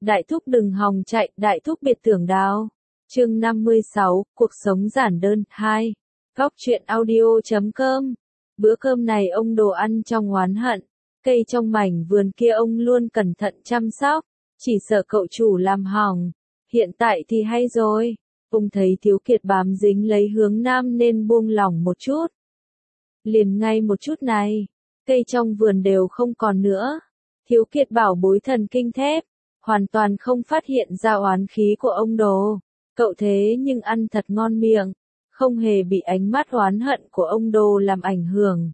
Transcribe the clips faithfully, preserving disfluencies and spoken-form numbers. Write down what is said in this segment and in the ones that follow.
Đại thúc đừng hòng chạy, đại thúc biệt tưởng đào. Chương năm mươi sáu, cuộc sống giản đơn, hai. Góc truyện audio chấm com. Bữa cơm này ông đồ ăn trong oán hận. Cây trong mảnh vườn kia ông luôn cẩn thận chăm sóc, chỉ sợ cậu chủ làm hỏng. Hiện tại thì hay rồi, ông thấy Thiếu Kiệt bám dính lấy Hướng Nam nên buông lỏng một chút. Liền ngay một chút này, cây trong vườn đều không còn nữa. Thiếu Kiệt bảo bối thần kinh thép, hoàn toàn không phát hiện ra oán khí của ông đồ. Cậu thế nhưng ăn thật ngon miệng, không hề bị ánh mắt oán hận của ông đồ làm ảnh hưởng.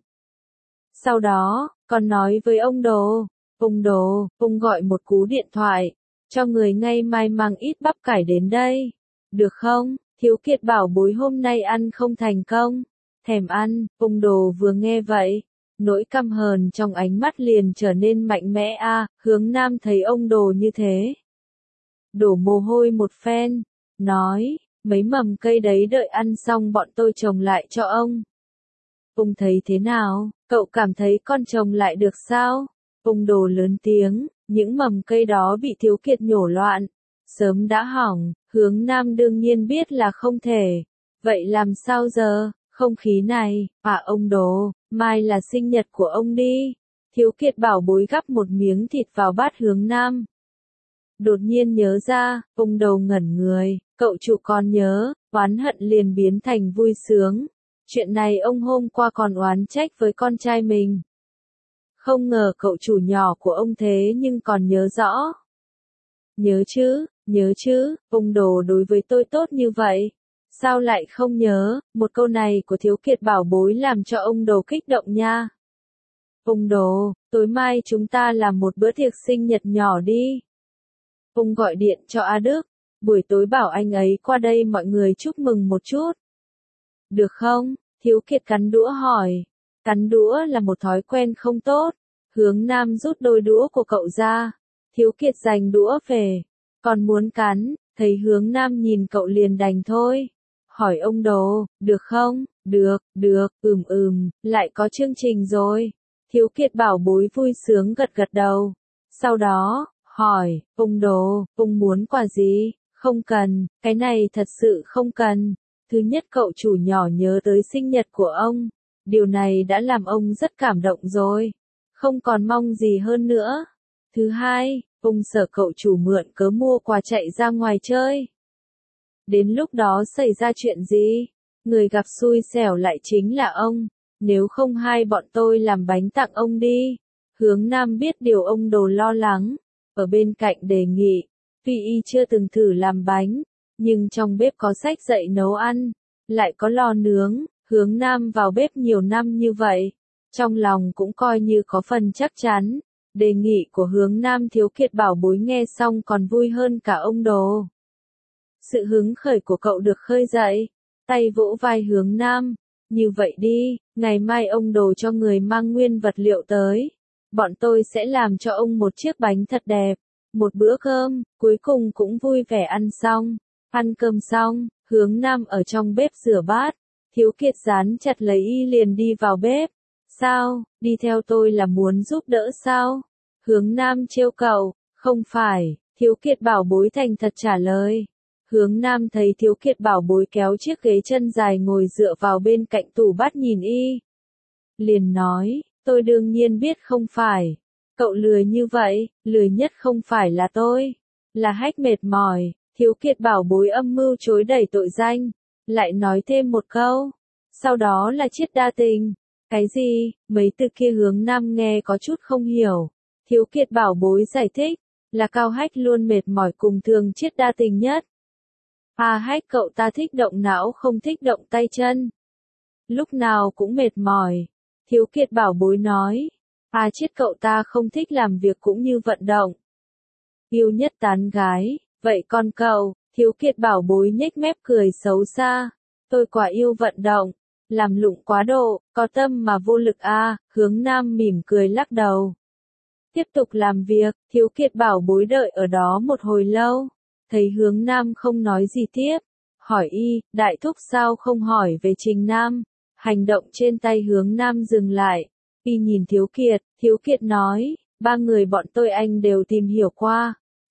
Sau đó, còn nói với ông đồ, ông đồ, ông gọi một cú điện thoại, cho người ngay mai mang ít bắp cải đến đây. Được không? Thiếu Kiệt bảo bối hôm nay ăn không thành công. Thèm ăn, ông đồ vừa nghe vậy, nỗi căm hờn trong ánh mắt liền trở nên mạnh mẽ a. À, Hướng Nam thấy ông đồ như thế, đổ mồ hôi một phen, nói, mấy mầm cây đấy đợi ăn xong bọn tôi trồng lại cho ông. Ông thấy thế nào, cậu cảm thấy con trồng lại được sao? Ông đồ lớn tiếng, những mầm cây đó bị Thiếu Kiệt nhổ loạn, sớm đã hỏng. Hướng Nam đương nhiên biết là không thể. Vậy làm sao giờ? Không khí này, à ông đồ, mai là sinh nhật của ông đi. Thiếu Kiệt bảo bối gắp một miếng thịt vào bát Hướng Nam. Đột nhiên nhớ ra, ông đầu ngẩn người, cậu chủ còn nhớ, oán hận liền biến thành vui sướng. Chuyện này ông hôm qua còn oán trách với con trai mình. Không ngờ cậu chủ nhỏ của ông thế nhưng còn nhớ rõ. Nhớ chứ, nhớ chứ, ông đồ đối với tôi tốt như vậy. Sao lại không nhớ? Một câu này của Thiếu Kiệt bảo bối làm cho ông đồ kích động nha. Ông đồ, tối mai chúng ta làm một bữa tiệc sinh nhật nhỏ đi. Ông gọi điện cho A Đức, buổi tối bảo anh ấy qua đây mọi người chúc mừng một chút. Được không? Thiếu Kiệt cắn đũa hỏi. Cắn đũa là một thói quen không tốt. Hướng Nam rút đôi đũa của cậu ra. Thiếu Kiệt giành đũa về. Còn muốn cắn, thấy Hướng Nam nhìn cậu liền đành thôi. Hỏi ông đồ, được không? Được, được, ừm ừm, lại có chương trình rồi. Thiếu Kiệt bảo bối vui sướng gật gật đầu. Sau đó, hỏi, ông đồ, ông muốn quà gì? Không cần, cái này thật sự không cần. Thứ nhất cậu chủ nhỏ nhớ tới sinh nhật của ông. Điều này đã làm ông rất cảm động rồi. Không còn mong gì hơn nữa. Thứ hai, ông sợ cậu chủ mượn cớ mua quà chạy ra ngoài chơi. Đến lúc đó xảy ra chuyện gì? Người gặp xui xẻo lại chính là ông. Nếu không hai bọn tôi làm bánh tặng ông đi. Hướng Nam biết điều ông đồ lo lắng. Ở bên cạnh đề nghị. Vì y chưa từng thử làm bánh. Nhưng trong bếp có sách dạy nấu ăn. Lại có lò nướng. Hướng Nam vào bếp nhiều năm như vậy. Trong lòng cũng coi như có phần chắc chắn. Đề nghị của Hướng Nam Thiếu Kiệt bảo bối nghe xong còn vui hơn cả ông đồ. Sự hứng khởi của cậu được khơi dậy. Tay vỗ vai Hướng Nam. Như vậy đi, ngày mai ông đồ cho người mang nguyên vật liệu tới. Bọn tôi sẽ làm cho ông một chiếc bánh thật đẹp. Một bữa cơm, cuối cùng cũng vui vẻ ăn xong. Ăn cơm xong, Hướng Nam ở trong bếp rửa bát. Thiếu Kiệt dán chặt lấy y liền đi vào bếp. Sao, đi theo tôi là muốn giúp đỡ sao? Hướng Nam trêu cậu, không phải, Thiếu Kiệt bảo bối thành thật trả lời. Hướng Nam thấy Thiếu Kiệt bảo bối kéo chiếc ghế chân dài ngồi dựa vào bên cạnh tủ bát nhìn y. Liền nói, tôi đương nhiên biết không phải. Cậu lười như vậy, lười nhất không phải là tôi. Là Hách mệt mỏi. Thiếu Kiệt bảo bối âm mưu chối đẩy tội danh. Lại nói thêm một câu. Sau đó là Chiết đa tình. Cái gì? Mấy từ kia Hướng Nam nghe có chút không hiểu. Thiếu Kiệt bảo bối giải thích. Là Cao Hách luôn mệt mỏi cùng thường Chiết đa tình nhất. À Hách cậu ta thích động não không thích động tay chân. Lúc nào cũng mệt mỏi. Thiếu Kiệt bảo bối nói. À Chiết cậu ta không thích làm việc cũng như vận động. Yêu nhất tán gái. Vậy còn cậu? Thiếu Kiệt bảo bối nhếch mép cười xấu xa. Tôi quả yêu vận động. Làm lụng quá độ, có tâm mà vô lực a. À, Hướng Nam mỉm cười lắc đầu. Tiếp tục làm việc, Thiếu Kiệt bảo bối đợi ở đó một hồi lâu. Thấy Hướng Nam không nói gì tiếp. Hỏi y, đại thúc sao không hỏi về Trình Nam. Hành động trên tay Hướng Nam dừng lại. Y nhìn Thiếu Kiệt, Thiếu Kiệt nói, ba người bọn tôi anh đều tìm hiểu qua.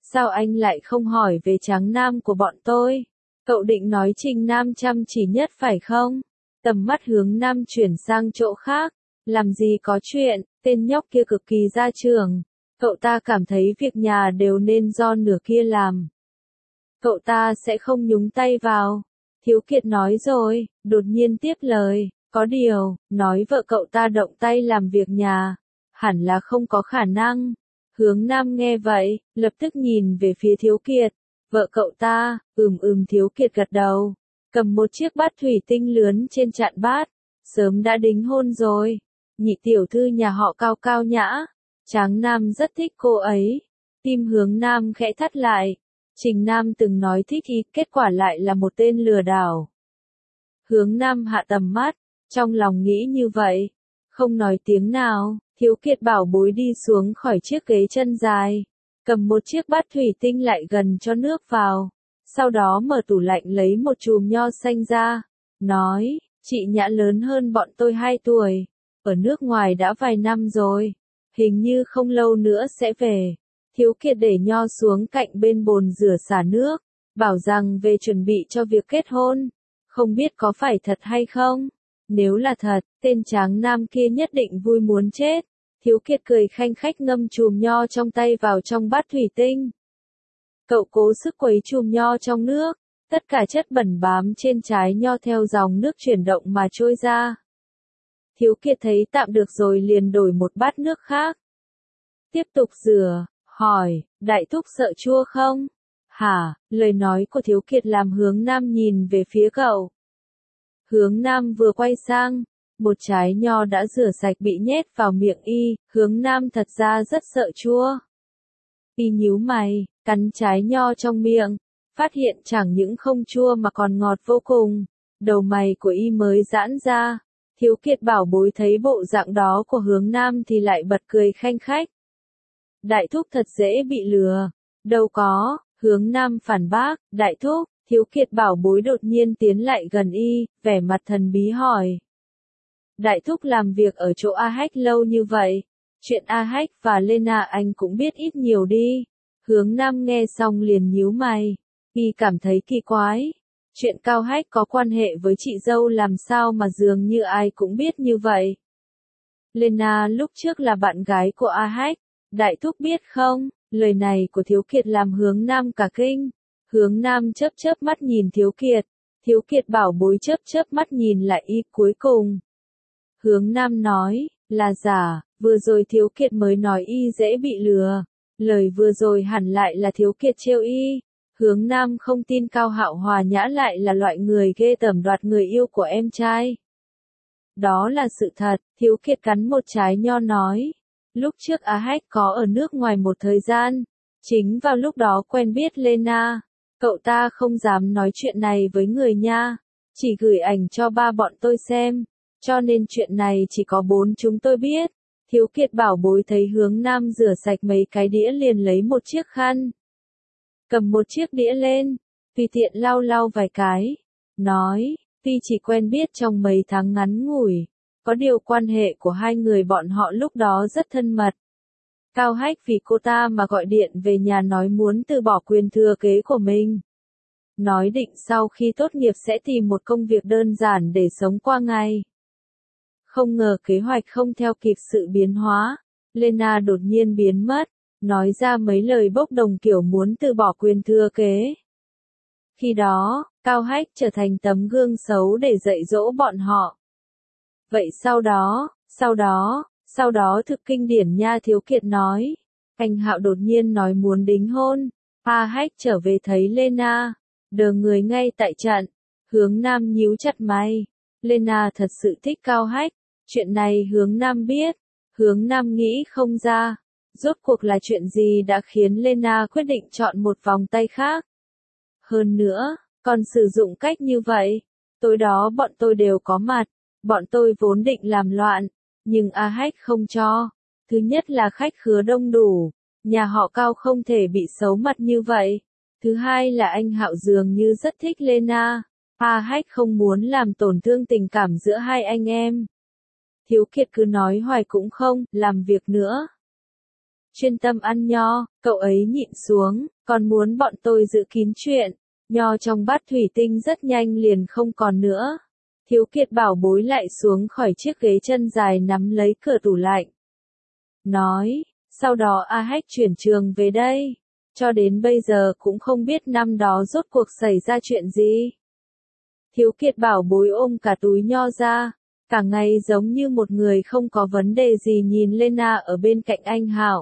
sao anh lại không hỏi về Tráng Nam của bọn tôi? Cậu định nói Trình Nam chăm chỉ nhất phải không? Tầm mắt Hướng Nam chuyển sang chỗ khác. Làm gì có chuyện, tên nhóc kia cực kỳ gia trưởng. Cậu ta cảm thấy việc nhà đều nên do nửa kia làm. Cậu ta sẽ không nhúng tay vào. Thiếu Kiệt nói rồi, đột nhiên tiếp lời. Có điều, nói vợ cậu ta động tay làm việc nhà. Hẳn là không có khả năng. Hướng Nam nghe vậy, lập tức nhìn về phía Thiếu Kiệt. Vợ cậu ta, ừm ừm Thiếu Kiệt gật đầu. Cầm một chiếc bát thủy tinh lướn trên chạn bát. Sớm đã đính hôn rồi. Nhị tiểu thư nhà họ Cao cao nhã. Tráng Nam rất thích cô ấy. Tim Hướng Nam khẽ thắt lại. Trình Nam từng nói thích ý, kết quả lại là một tên lừa đảo. Hướng Nam hạ tầm mắt, trong lòng nghĩ như vậy. Không nói tiếng nào, Thiếu Kiệt bảo bối đi xuống khỏi chiếc ghế chân dài. Cầm một chiếc bát thủy tinh lại gần cho nước vào. Sau đó mở tủ lạnh lấy một chùm nho xanh ra. Nói, chị Nhã lớn hơn bọn tôi hai tuổi. Ở nước ngoài đã vài năm rồi. Hình như không lâu nữa sẽ về. Thiếu Kiệt để nho xuống cạnh bên bồn rửa xả nước. Bảo rằng về chuẩn bị cho việc kết hôn. Không biết có phải thật hay không? Nếu là thật, tên Tráng Nam kia nhất định vui muốn chết. Thiếu Kiệt cười khanh khách ngâm chùm nho trong tay vào trong bát thủy tinh. Cậu cố sức quấy chùm nho trong nước. Tất cả chất bẩn bám trên trái nho theo dòng nước chuyển động mà trôi ra. Thiếu Kiệt thấy tạm được rồi liền đổi một bát nước khác. Tiếp tục rửa, hỏi, đại thúc sợ chua không? Hả, lời nói của Thiếu Kiệt làm Hướng Nam nhìn về phía cậu. Hướng Nam vừa quay sang, một trái nho đã rửa sạch bị nhét vào miệng y, Hướng Nam thật ra rất sợ chua. Y nhíu mày, cắn trái nho trong miệng, phát hiện chẳng những không chua mà còn ngọt vô cùng. Đầu mày của y mới giãn ra. Thiếu Kiệt bảo bối thấy bộ dạng đó của Hướng Nam thì lại bật cười khanh khách. Đại thúc thật dễ bị lừa. Đâu có, Hướng Nam phản bác, đại thúc. Thiếu Kiệt bảo bối đột nhiên tiến lại gần y, vẻ mặt thần bí hỏi. Đại thúc làm việc ở chỗ A Hách lâu như vậy. Chuyện A Hách và Lena anh cũng biết ít nhiều đi. Hướng Nam nghe xong liền nhíu mày. Y cảm thấy kỳ quái. Chuyện Cao Hách có quan hệ với chị dâu làm sao mà dường như ai cũng biết như vậy. Lena lúc trước là bạn gái của A Hách. Đại thúc biết không? Lời này của Thiếu Kiệt làm Hướng Nam cả kinh. Hướng Nam chớp chớp mắt nhìn Thiếu Kiệt. Thiếu Kiệt bảo bối chớp chớp mắt nhìn lại y cuối cùng. Hướng Nam nói, là giả, vừa rồi Thiếu Kiệt mới nói y dễ bị lừa. Lời vừa rồi hẳn lại là Thiếu Kiệt trêu y. Hướng Nam không tin Cao Hạo Hòa Nhã lại là loại người ghê tởm đoạt người yêu của em trai. Đó là sự thật, Thiếu Kiệt cắn một trái nho nói. Lúc trước A Hách có ở nước ngoài một thời gian. Chính vào lúc đó quen biết Lena. Cậu ta không dám nói chuyện này với người nha. Chỉ gửi ảnh cho ba bọn tôi xem. Cho nên chuyện này chỉ có bốn chúng tôi biết. Thiếu Kiệt bảo bối thấy Hướng Nam rửa sạch mấy cái đĩa liền lấy một chiếc khăn. Cầm một chiếc đĩa lên. Tùy tiện lau lau vài cái. Nói, tuy chỉ quen biết trong mấy tháng ngắn ngủi. Có điều quan hệ của hai người bọn họ lúc đó rất thân mật. Cao Hách vì cô ta mà gọi điện về nhà nói muốn từ bỏ quyền thừa kế của mình. Nói định sau khi tốt nghiệp sẽ tìm một công việc đơn giản để sống qua ngày. Không ngờ kế hoạch không theo kịp sự biến hóa. Lena đột nhiên biến mất, nói ra mấy lời bốc đồng kiểu muốn từ bỏ quyền thừa kế. Khi đó, Cao Hách trở thành tấm gương xấu để dạy dỗ bọn họ. Vậy sau đó, sau đó, sau đó thực kinh điển nha Thiếu Kiệt nói. Anh Hạo đột nhiên nói muốn đính hôn. A Hách trở về thấy Lena. Đờ người ngay tại trận. Hướng Nam nhíu chặt mày. Lena thật sự thích Cao Hách. Chuyện này Hướng Nam biết. Hướng Nam nghĩ không ra. Rốt cuộc là chuyện gì đã khiến Lena quyết định chọn một vòng tay khác. Hơn nữa, còn sử dụng cách như vậy. Tối đó bọn tôi đều có mặt. Bọn tôi vốn định làm loạn. Nhưng A Hách không cho. Thứ nhất là khách khứa đông đủ. Nhà họ Cao không thể bị xấu mặt như vậy. Thứ hai là anh Hạo dường như rất thích Lena. A Hách không muốn làm tổn thương tình cảm giữa hai anh em. Thiếu Kiệt cứ nói hoài cũng không làm việc nữa. Chuyên tâm ăn nho, cậu ấy nhịn xuống, còn muốn bọn tôi giữ kín chuyện. Nho trong bát thủy tinh rất nhanh liền không còn nữa. Thiếu Kiệt bảo bối lại xuống khỏi chiếc ghế chân dài nắm lấy cửa tủ lạnh. Nói, sau đó A Hách chuyển trường về đây. Cho đến bây giờ cũng không biết năm đó rốt cuộc xảy ra chuyện gì. Thiếu Kiệt bảo bối ôm cả túi nho ra, cả ngày giống như một người không có vấn đề gì nhìn Lena ở bên cạnh anh Hạo.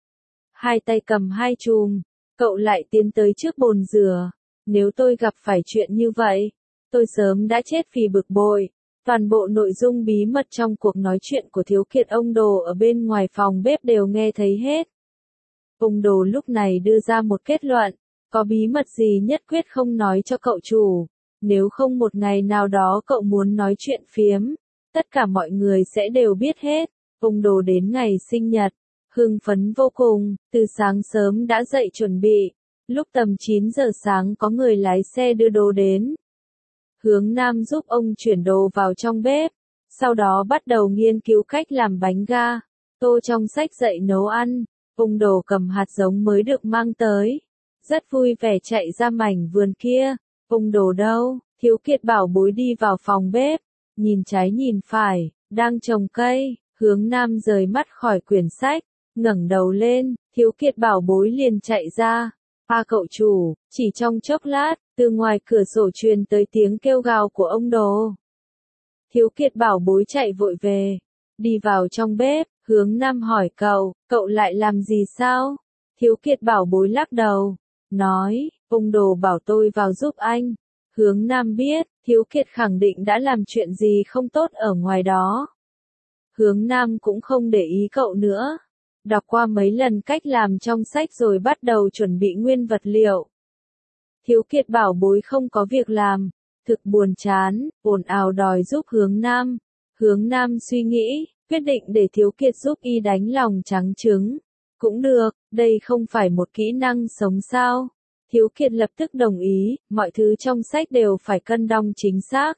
Hai tay cầm hai chùm, cậu lại tiến tới trước bồn rửa. Nếu tôi gặp phải chuyện như vậy, tôi sớm đã chết vì bực bội. Toàn bộ nội dung bí mật trong cuộc nói chuyện của Thiếu Kiệt ông Đồ ở bên ngoài phòng bếp đều nghe thấy hết. Ông Đồ lúc này đưa ra một kết luận, có bí mật gì nhất quyết không nói cho cậu chủ. Nếu không một ngày nào đó cậu muốn nói chuyện phiếm, tất cả mọi người sẽ đều biết hết. Ông Đồ đến ngày sinh nhật, hưng phấn vô cùng, từ sáng sớm đã dậy chuẩn bị. Lúc tầm chín giờ sáng có người lái xe đưa đồ đến. Hướng Nam giúp ông chuyển đồ vào trong bếp, sau đó bắt đầu nghiên cứu cách làm bánh ga. Tô trong sách dạy nấu ăn, ông Đồ cầm hạt giống mới được mang tới. Rất vui vẻ chạy ra mảnh vườn kia. Ông Đồ đâu? Thiếu Kiệt bảo bối đi vào phòng bếp, nhìn trái nhìn phải, đang trồng cây. Hướng Nam rời mắt khỏi quyển sách, ngẩng đầu lên, Thiếu Kiệt bảo bối liền chạy ra. A cậu chủ, chỉ trong chốc lát, từ ngoài cửa sổ truyền tới tiếng kêu gào của ông Đồ. Thiếu Kiệt bảo bối chạy vội về, đi vào trong bếp, Hướng Nam hỏi cậu, cậu lại làm gì sao? Thiếu Kiệt bảo bối lắc đầu, nói, ông Đồ bảo tôi vào giúp anh. Hướng Nam biết, Thiếu Kiệt khẳng định đã làm chuyện gì không tốt ở ngoài đó. Hướng Nam cũng không để ý cậu nữa. Đọc qua mấy lần cách làm trong sách rồi bắt đầu chuẩn bị nguyên vật liệu. Thiếu Kiệt bảo bối không có việc làm, thực buồn chán, ồn ào đòi giúp Hướng Nam. Hướng Nam suy nghĩ, quyết định để Thiếu Kiệt giúp y đánh lòng trắng trứng. Cũng được, đây không phải một kỹ năng sống sao. Thiếu Kiệt lập tức đồng ý, mọi thứ trong sách đều phải cân đong chính xác.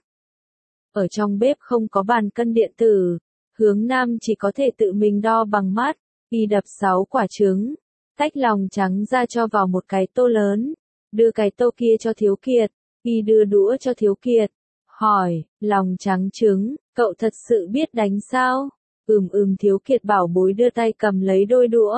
Ở trong bếp không có bàn cân điện tử, Hướng Nam chỉ có thể tự mình đo bằng mắt. Y đập sáu quả trứng, tách lòng trắng ra cho vào một cái tô lớn, đưa cái tô kia cho Thiếu Kiệt, Y đưa đũa cho Thiếu Kiệt, hỏi, lòng trắng trứng, cậu thật sự biết đánh sao? Ừm ừm Thiếu Kiệt bảo bối đưa tay cầm lấy đôi đũa.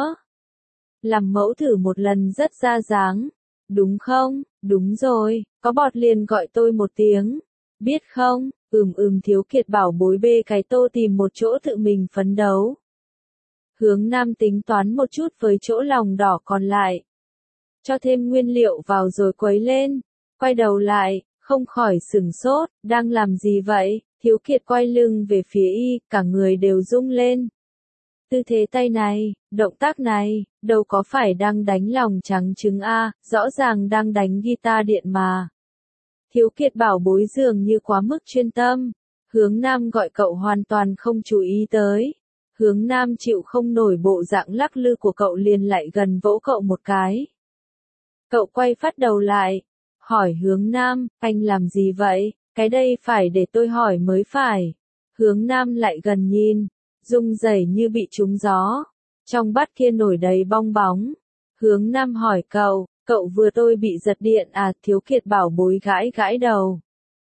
Làm mẫu thử một lần rất ra dáng, đúng không? Đúng rồi, có bọt liền gọi tôi một tiếng, biết không? Ừm ừm Thiếu Kiệt bảo bối bê cái tô tìm một chỗ tự mình phấn đấu. Hướng Nam tính toán một chút với chỗ lòng đỏ còn lại. Cho thêm nguyên liệu vào rồi quấy lên. Quay đầu lại, không khỏi sửng sốt, đang làm gì vậy? Thiếu Kiệt quay lưng về phía y, cả người đều rung lên. Tư thế tay này, động tác này, đâu có phải đang đánh lòng trắng trứng a, rõ ràng đang đánh guitar điện mà. Thiếu Kiệt bảo bối dường như quá mức chuyên tâm. Hướng Nam gọi cậu hoàn toàn không chú ý tới. Hướng Nam chịu không nổi bộ dạng lắc lư của cậu liền lại gần vỗ cậu một cái. Cậu quay phát đầu lại, hỏi Hướng Nam, anh làm gì vậy? Cái đây phải để tôi hỏi mới phải. Hướng Nam lại gần nhìn, rung rẩy như bị trúng gió. Trong bát kia nổi đầy bong bóng. Hướng Nam hỏi cậu, cậu vừa tôi bị giật điện à? Thiếu Kiệt bảo bối gãi gãi đầu.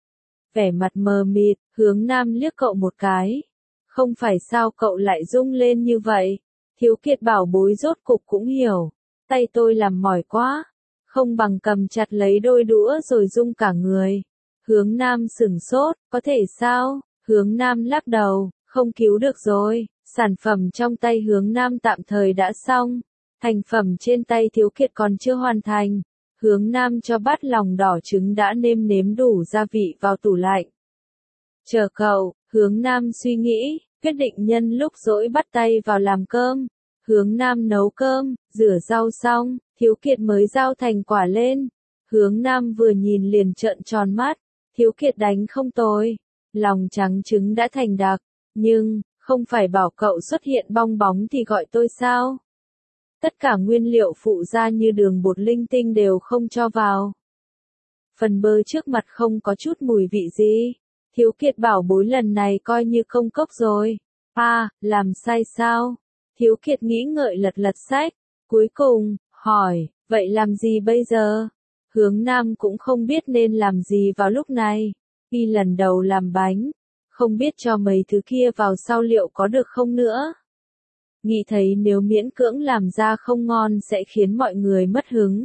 Vẻ mặt mờ mịt, Hướng Nam liếc cậu một cái. Không phải sao cậu lại rung lên như vậy? Thiếu Kiệt bảo bối rốt cục cũng hiểu. Tay tôi làm mỏi quá. Không bằng cầm chặt lấy đôi đũa rồi rung cả người. Hướng Nam sửng sốt, có thể sao? Hướng Nam lắc đầu, không cứu được rồi. Sản phẩm trong tay Hướng Nam tạm thời đã xong. Thành phẩm trên tay Thiếu Kiệt còn chưa hoàn thành. Hướng Nam cho bát lòng đỏ trứng đã nêm nếm đủ gia vị vào tủ lạnh. Chờ cậu, Hướng Nam suy nghĩ, quyết định nhân lúc rỗi bắt tay vào làm cơm. Hướng Nam nấu cơm, rửa rau xong, Thiếu Kiệt mới rao thành quả lên. Hướng Nam vừa nhìn liền trợn tròn mắt, Thiếu Kiệt đánh không tồi. Lòng trắng trứng đã thành đặc, nhưng, không phải bảo cậu xuất hiện bong bóng thì gọi tôi sao? Tất cả nguyên liệu phụ gia như đường bột linh tinh đều không cho vào. Phần bơ trước mặt không có chút mùi vị gì. Thiếu Kiệt bảo bối lần này coi như công cốc rồi. À, làm sai sao? Thiếu Kiệt nghĩ ngợi lật lật sách. Cuối cùng, hỏi, Vậy làm gì bây giờ? Hướng Nam cũng không biết nên làm gì vào lúc này. Y lần đầu làm bánh, không biết cho mấy thứ kia vào sau liệu có được không nữa. Nghĩ thấy nếu miễn cưỡng làm ra không ngon sẽ khiến mọi người mất hứng.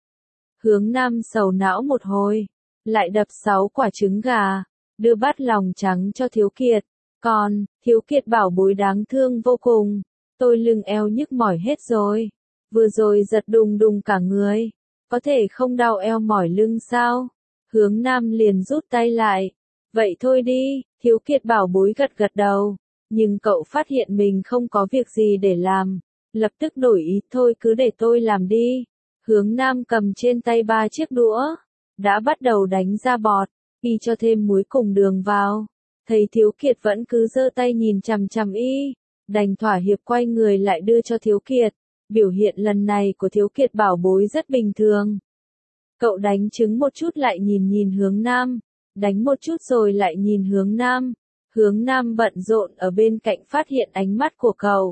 Hướng Nam sầu não một hồi, lại đập sáu quả trứng gà, đưa bát lòng trắng cho Thiếu Kiệt. Còn, Thiếu Kiệt bảo bối đáng thương vô cùng, tôi lưng eo nhức mỏi hết rồi. Vừa rồi giật đùng đùng cả người, có thể không đau eo mỏi lưng sao? Hướng Nam liền rút tay lại. Vậy thôi đi, Thiếu Kiệt bảo bối gật gật đầu. Nhưng cậu phát hiện mình không có việc gì để làm, lập tức đổi ý, thôi cứ để tôi làm đi. Hướng Nam cầm trên tay ba chiếc đũa, đã bắt đầu đánh ra bọt, y cho thêm muối cùng đường vào. Thấy Thiếu Kiệt vẫn cứ giơ tay nhìn chằm chằm y, đành thỏa hiệp quay người lại đưa cho Thiếu Kiệt. Biểu hiện lần này của Thiếu Kiệt bảo bối rất bình thường. Cậu đánh trứng một chút lại nhìn nhìn Hướng Nam, đánh một chút rồi lại nhìn Hướng Nam. Hướng Nam bận rộn ở bên cạnh phát hiện ánh mắt của cậu.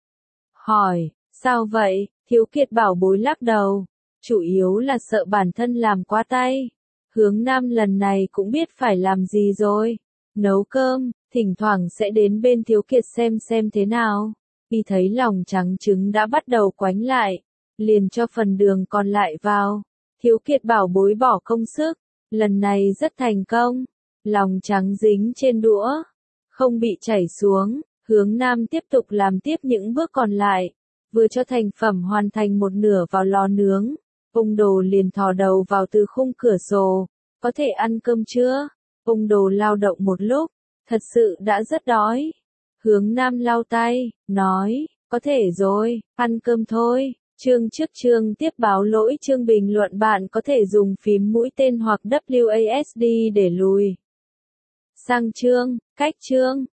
Hỏi, sao vậy? Thiếu Kiệt bảo bối lắc đầu. Chủ yếu là sợ bản thân làm quá tay. Hướng Nam lần này cũng biết phải làm gì rồi. Nấu cơm, thỉnh thoảng sẽ đến bên Thiếu Kiệt xem xem thế nào. Khi thấy lòng trắng trứng đã bắt đầu quánh lại, liền cho phần đường còn lại vào. Thiếu Kiệt bảo bối bỏ công sức, lần này rất thành công. Lòng trắng dính trên đũa, không bị chảy xuống. Hướng Nam tiếp tục làm tiếp những bước còn lại. Vừa cho thành phẩm hoàn thành một nửa vào lò nướng, ông Đồ liền thò đầu vào từ khung cửa sổ. Có thể ăn cơm chưa? Ông Đồ lao động một lúc, thật sự đã rất đói. Hướng Nam lau tay, nói, có thể rồi, ăn cơm thôi. Chương trước chương tiếp báo lỗi chương bình luận bạn có thể dùng phím mũi tên hoặc W A S D để lùi sang chương, cách chương.